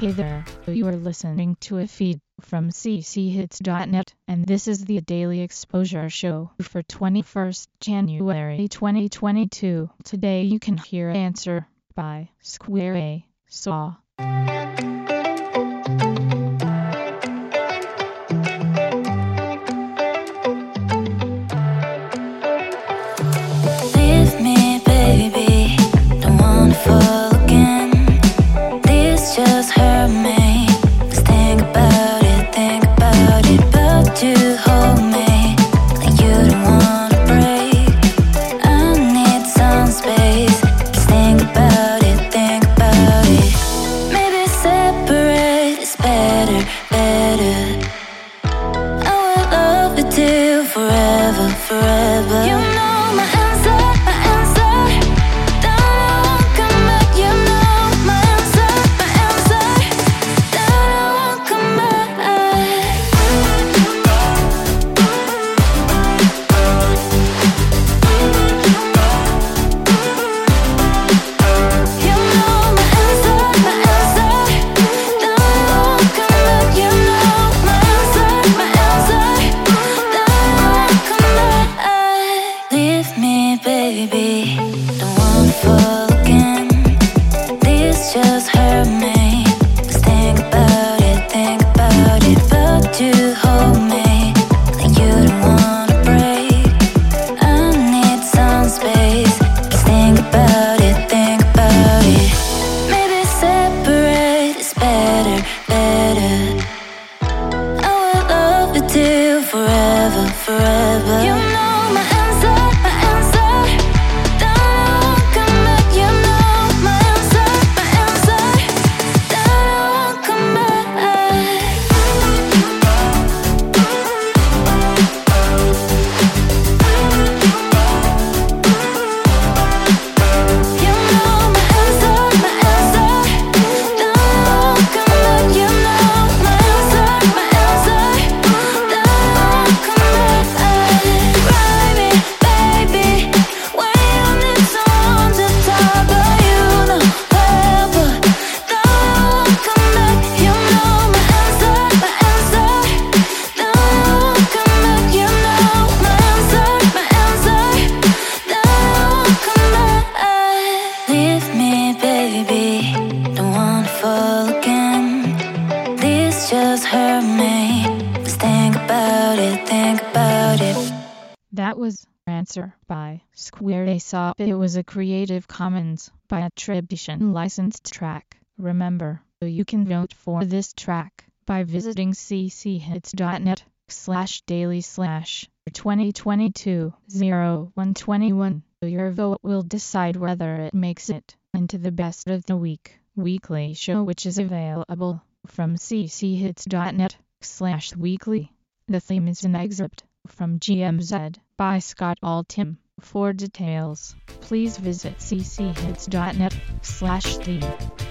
Hey there, you are listening to a feed from cchits.net, and this is the Daily Exposure Show for 21st January 2022. Today you can hear Answer by Square A Saw. Leave me, baby, don't wanna fall again. This just hurt me. Just think about it, about you hold me like you don't wanna break. I need some space. Just think about it. Maybe separate is better. I will love you till forever. You know my answer. Don't come back. You know my answer. Don't come back. You know my answer. Don't come back. You know my answer. Don't come back. Leave me, baby, don't wanna fall again. This just hurt me. Just think about it, about you hold me like you don't wanna break. I need some space. Just think about it. Maybe separate is better. I will love you till forever. You know my answer. Don't come back. You know my answer. Don't come back. You know my answer. Don't come back. You know my answer. Don't come back. Cry me, baby, when you need someone to talk, but you know never. Don't come back. You know my answer. Don't come back. You know my answer. Don't come back. Leave me, baby, don't wanna fall again. This just hurt me. Just think about it. That was Answer by Square A Saw. It was a Creative Commons by attribution licensed track. Remember, you can vote for this track by visiting cchits.net/daily/2022-0121. Your vote will decide whether it makes it into the Best of the Week weekly show, which is available from cchits.net/weekly. The theme is an excerpt from GMZ by Scott Altham. For details, please visit cchits.net/theme.